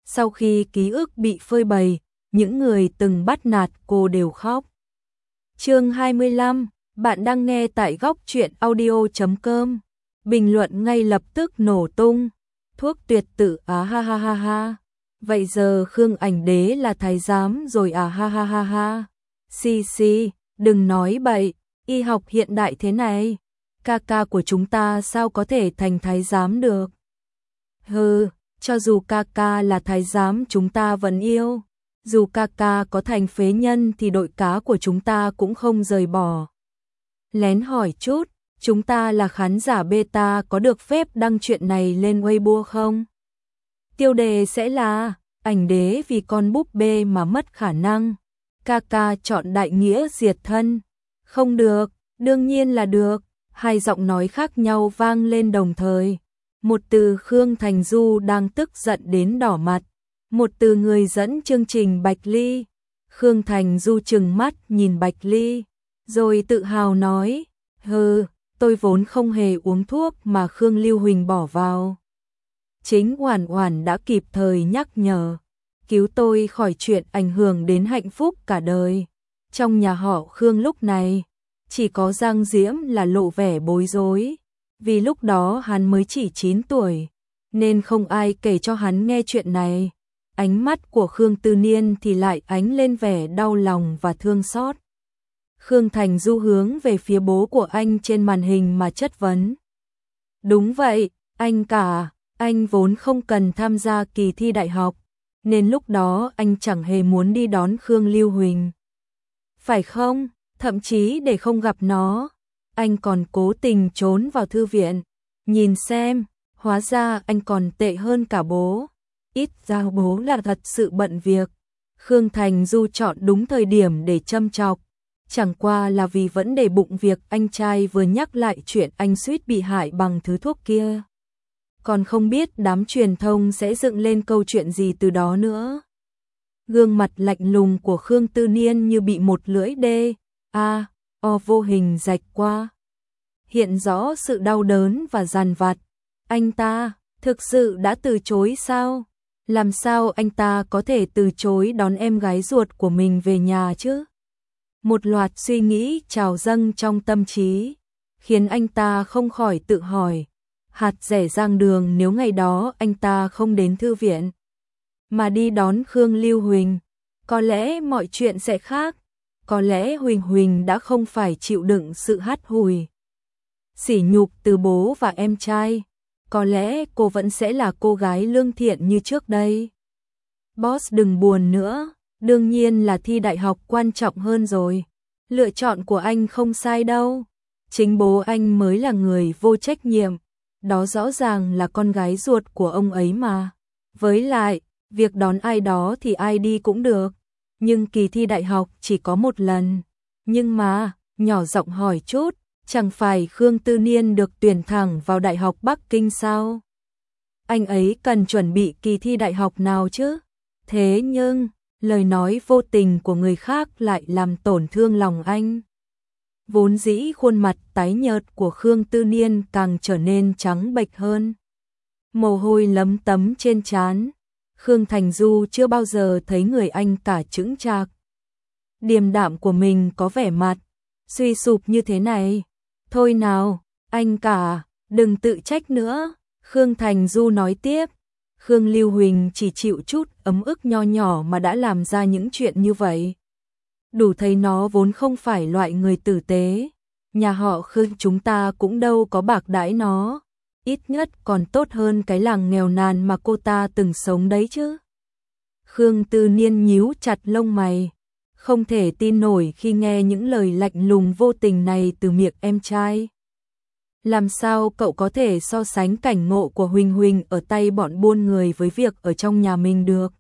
Sau khi ký ức bị phơi bày, những người từng bắt nạt cô đều khóc. Chương 25, bạn đang nghe tại góc truyện audio.com. Bình luận ngay lập tức nổ tung. Thuốc tuyệt tử á ha ha ha ha. Vậy giờ Khương Ảnh Đế là thái giám rồi à ha ha ha ha. Xì, đừng nói bậy, y học hiện đại thế này. Ca ca của chúng ta sao có thể thành thái giám được? Hừ, cho dù ca ca là thái giám chúng ta vẫn yêu. Dù ca ca có thành phế nhân thì đội cá của chúng ta cũng không rời bỏ. Lén hỏi chút, chúng ta là khán giả beta có được phép đăng chuyện này lên Weibo không? Tiêu đề sẽ là Ảnh Đế vì con búp bê mà mất khả năng. Ca ca chọn đại nghĩa diệt thân. Không được, đương nhiên là được. Hai giọng nói khác nhau vang lên đồng thời. Một từ Khương Thành Du đang tức giận đến đỏ mặt. Một từ người dẫn chương trình Bạch Ly. Khương Thành Du trừng mắt nhìn Bạch Ly, rồi tự hào nói, hừ, tôi vốn không hề uống thuốc mà Khương Lưu Huỳnh bỏ vào. Chính Oản Oản đã kịp thời nhắc nhở, cứu tôi khỏi chuyện ảnh hưởng đến hạnh phúc cả đời. Trong nhà họ Khương lúc này, chỉ có Giang Diễm là lộ vẻ bối rối, vì lúc đó hắn mới chỉ 9 tuổi, nên không ai kể cho hắn nghe chuyện này. Ánh mắt của Khương Tư Niên thì lại ánh lên vẻ đau lòng và thương xót. Khương Thành Du hướng về phía bố của anh trên màn hình mà chất vấn. Đúng vậy, anh cả, anh vốn không cần tham gia kỳ thi đại học, nên lúc đó anh chẳng hề muốn đi đón Khương Lưu Huỳnh. Phải không? Thậm chí để không gặp nó, anh còn cố tình trốn vào thư viện. Nhìn xem, hóa ra anh còn tệ hơn cả bố. Ít ra bố là thật sự bận việc. Khương Thành Du chọn đúng thời điểm để châm chọc. Chẳng qua là vì vẫn để bụng việc anh trai vừa nhắc lại chuyện anh suýt bị hại bằng thứ thuốc kia. Còn không biết đám truyền thông sẽ dựng lên câu chuyện gì từ đó nữa. Gương mặt lạnh lùng của Khương Tư Niên như bị một lưỡi vô hình rạch qua. Hiện rõ sự đau đớn và dằn vặt. Anh ta thực sự đã từ chối sao? Làm sao anh ta có thể từ chối đón em gái ruột của mình về nhà chứ? Một loạt suy nghĩ trào dâng trong tâm trí, khiến anh ta không khỏi tự hỏi, hạt rẻ Giang Đường nếu ngày đó anh ta không đến thư viện, mà đi đón Khương Lưu Huỳnh, có lẽ mọi chuyện sẽ khác, có lẽ Huỳnh Huỳnh đã không phải chịu đựng sự hắt hủi, sỉ nhục từ bố và em trai. Có lẽ cô vẫn sẽ là cô gái lương thiện như trước đây. Boss đừng buồn nữa, đương nhiên là thi đại học quan trọng hơn rồi. Lựa chọn của anh không sai đâu. Chính bố anh mới là người vô trách nhiệm. Đó rõ ràng là con gái ruột của ông ấy mà. Với lại, việc đón ai đó thì ai đi cũng được. Nhưng kỳ thi đại học chỉ có một lần. Nhưng mà, nhỏ giọng hỏi chút. Chẳng phải Khương Tư Niên được tuyển thẳng vào Đại học Bắc Kinh sao? Anh ấy cần chuẩn bị kỳ thi đại học nào chứ? Thế nhưng, lời nói vô tình của người khác lại làm tổn thương lòng anh. Vốn dĩ khuôn mặt tái nhợt của Khương Tư Niên càng trở nên trắng bệch hơn. Mồ hôi lấm tấm trên trán. Khương Thành Du chưa bao giờ thấy người anh cả chững chạc. Điềm đạm của mình có vẻ mặt suy sụp như thế này. Thôi nào, anh cả, đừng tự trách nữa. Khương Thành Du nói tiếp. Khương Lưu Huỳnh chỉ chịu chút ấm ức nho nhỏ mà đã làm ra những chuyện như vậy. Đủ thấy nó vốn không phải loại người tử tế. Nhà họ Khương chúng ta cũng đâu có bạc đãi nó. Ít nhất còn tốt hơn cái làng nghèo nàn mà cô ta từng sống đấy chứ. Khương Tư Niên nhíu chặt lông mày. Không thể tin nổi khi nghe những lời lạnh lùng vô tình này từ miệng em trai. Làm sao cậu có thể so sánh cảnh ngộ của Huỳnh Huỳnh ở tay bọn buôn người với việc ở trong nhà mình được?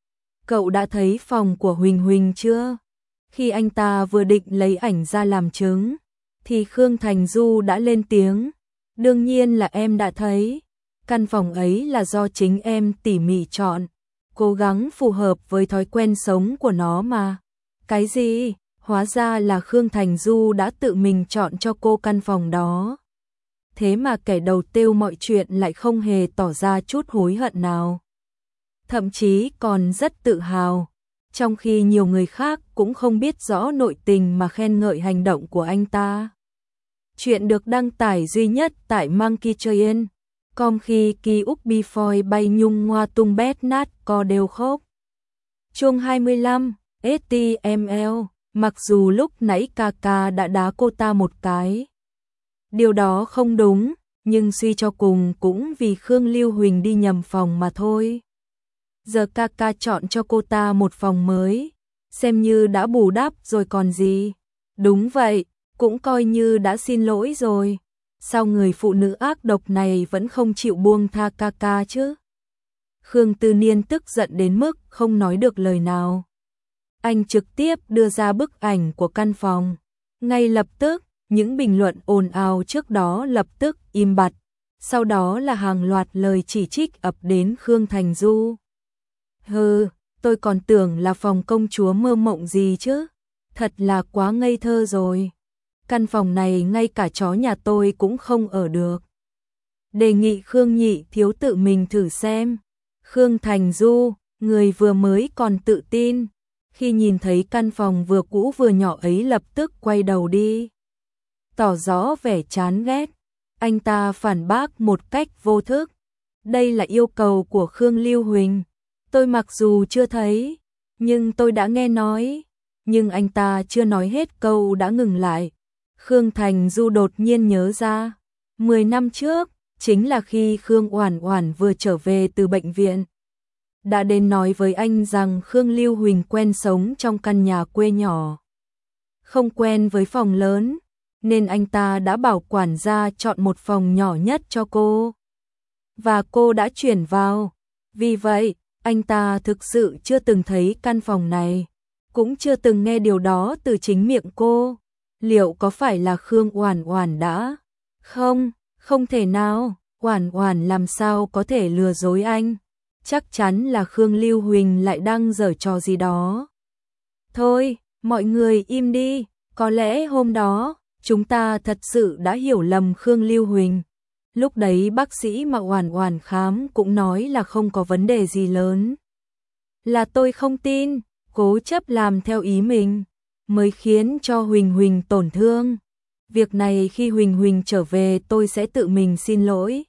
Cậu đã thấy phòng của Huỳnh Huỳnh chưa? Khi anh ta vừa định lấy ảnh ra làm chứng, thì Khương Thành Du đã lên tiếng. Đương nhiên là em đã thấy. Căn phòng ấy là do chính em tỉ mỉ chọn, cố gắng phù hợp với thói quen sống của nó mà. Cái gì? Hóa ra là Khương Thành Du đã tự mình chọn cho cô căn phòng đó. Thế mà kẻ đầu tiêu mọi chuyện lại không hề tỏ ra chút hối hận nào. thậm chí còn rất tự hào, trong khi nhiều người khác cũng không biết rõ nội tình mà khen ngợi hành động của anh ta. Chuyện được đăng tải duy nhất tại monkeytrain.com khi kỳ úc before bay nhung ngoa tung bét nát co đều khóc. Chương 25, HTML, mặc dù lúc nãy Kaka đã đá cô ta một cái. Điều đó không đúng, nhưng suy cho cùng cũng vì Khương Lưu Huỳnh đi nhầm phòng mà thôi. Giờ Kaka chọn cho cô ta một phòng mới, xem như đã bù đắp rồi còn gì. Đúng vậy, cũng coi như đã xin lỗi rồi. Sao người phụ nữ ác độc này vẫn không chịu buông tha Kaka chứ? Khương Tư Niên tức giận đến mức không nói được lời nào. Anh trực tiếp đưa ra bức ảnh của căn phòng. Ngay lập tức, những bình luận ồn ào trước đó lập tức im bặt. Sau đó là hàng loạt lời chỉ trích ập đến Khương Thành Du. Hừ, tôi còn tưởng là phòng công chúa mơ mộng gì chứ. Thật là quá ngây thơ rồi. Căn phòng này ngay cả chó nhà tôi cũng không ở được. Đề nghị Khương nhị thiếu tự mình thử xem. Khương Thành Du, người vừa mới còn tự tin, khi nhìn thấy căn phòng vừa cũ vừa nhỏ ấy lập tức quay đầu đi. Tỏ rõ vẻ chán ghét. Anh ta phản bác một cách vô thức. Đây là yêu cầu của Khương Lưu Huỳnh. Tôi mặc dù chưa thấy, nhưng tôi đã nghe nói. Nhưng anh ta chưa nói hết câu đã ngừng lại. Khương Thành Du đột nhiên nhớ ra. 10 năm trước, chính là khi Khương Oản Oản vừa trở về từ bệnh viện. Đã đến nói với anh rằng Khương Lưu Huỳnh quen sống trong căn nhà quê nhỏ. Không quen với phòng lớn, nên anh ta đã bảo quản gia chọn một phòng nhỏ nhất cho cô. Và cô đã chuyển vào. Vì vậy, anh ta thực sự chưa từng thấy căn phòng này, cũng chưa từng nghe điều đó từ chính miệng cô. Liệu có phải là Khương Oản Oản đã? Không, không thể nào, Oản Oản làm sao có thể lừa dối anh? Chắc chắn là Khương Lưu Huỳnh lại đang giở trò gì đó. Thôi, mọi người im đi, có lẽ hôm đó chúng ta thật sự đã hiểu lầm Khương Lưu Huỳnh. Lúc đấy bác sĩ mà Oản Oản khám cũng nói là không có vấn đề gì lớn. Là tôi không tin, cố chấp làm theo ý mình, mới khiến cho Huỳnh Huỳnh tổn thương. Việc này khi Huỳnh Huỳnh trở về tôi sẽ tự mình xin lỗi.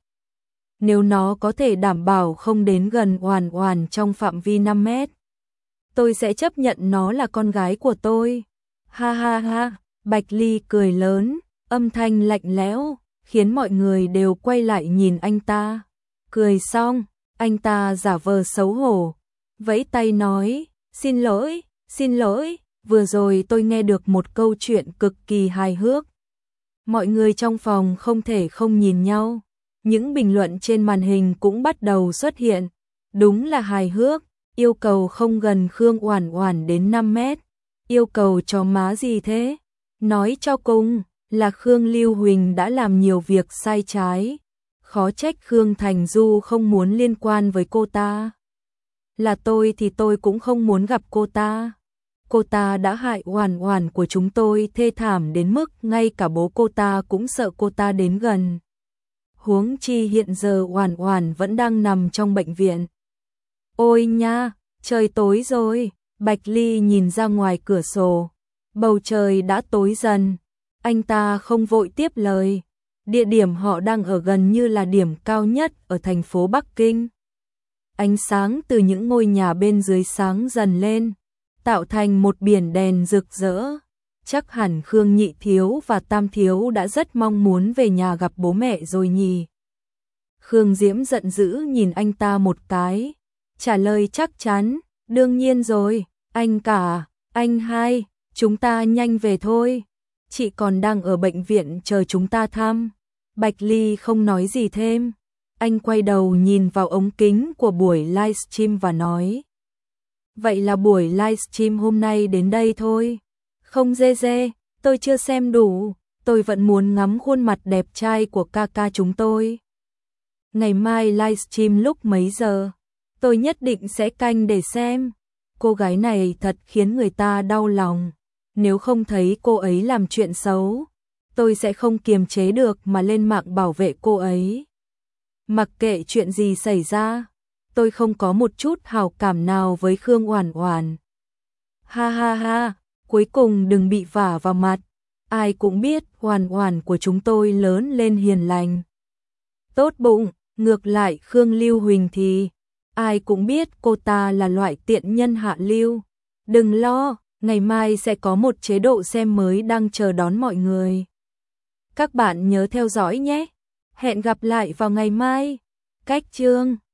Nếu nó có thể đảm bảo không đến gần Oản Oản trong phạm vi 5 mét, tôi sẽ chấp nhận nó là con gái của tôi. Ha ha ha, Bạch Ly cười lớn, âm thanh lạnh lẽo, khiến mọi người đều quay lại nhìn anh ta. Cười xong, anh ta giả vờ xấu hổ, vẫy tay nói, xin lỗi, vừa rồi tôi nghe được một câu chuyện cực kỳ hài hước. Mọi người trong phòng không thể không nhìn nhau. Những bình luận trên màn hình cũng bắt đầu xuất hiện. Đúng là hài hước, yêu cầu không gần Khương Oản Oản đến 5 mét. Yêu cầu cho má gì thế? Nói cho cùng là Khương Lưu Huỳnh đã làm nhiều việc sai trái. Khó trách Khương Thành Du không muốn liên quan với cô ta. Là tôi thì tôi cũng không muốn gặp cô ta. Cô ta đã hại Oản Oản của chúng tôi thê thảm đến mức ngay cả bố cô ta cũng sợ cô ta đến gần. Huống chi hiện giờ Oản Oản vẫn đang nằm trong bệnh viện. Ôi nha, trời tối rồi. Bạch Ly nhìn ra ngoài cửa sổ. Bầu trời đã tối dần. Anh ta không vội tiếp lời. Địa điểm họ đang ở gần như là điểm cao nhất ở thành phố Bắc Kinh. Ánh sáng từ những ngôi nhà bên dưới sáng dần lên, tạo thành một biển đèn rực rỡ. Chắc hẳn Khương Nhị Thiếu và Tam Thiếu đã rất mong muốn về nhà gặp bố mẹ rồi nhỉ. Khương Diễm giận dữ nhìn anh ta một cái, trả lời chắc chắn, đương nhiên rồi, anh cả, anh hai, chúng ta nhanh về thôi. Chị còn đang ở bệnh viện chờ chúng ta thăm. Bạch Ly không nói gì thêm. Anh quay đầu nhìn vào ống kính của buổi livestream và nói. Vậy là buổi livestream hôm nay đến đây thôi. Không dê dê, tôi chưa xem đủ. Tôi vẫn muốn ngắm khuôn mặt đẹp trai của Kaka chúng tôi. Ngày mai livestream lúc mấy giờ? Tôi nhất định sẽ canh để xem. Cô gái này thật khiến người ta đau lòng. Nếu không thấy cô ấy làm chuyện xấu, tôi sẽ không kiềm chế được mà lên mạng bảo vệ cô ấy. Mặc kệ chuyện gì xảy ra, tôi không có một chút hảo cảm nào với Khương Oản Oản. Ha ha ha, cuối cùng đừng bị vả vào mặt. Ai cũng biết Oản Oản của chúng tôi lớn lên hiền lành, tốt bụng, ngược lại Khương Lưu Huỳnh thì ai cũng biết cô ta là loại tiện nhân hạ lưu. Đừng lo, ngày mai sẽ có một chế độ xem mới đang chờ đón mọi người. Các bạn nhớ theo dõi nhé. Hẹn gặp lại vào ngày mai. Cách chương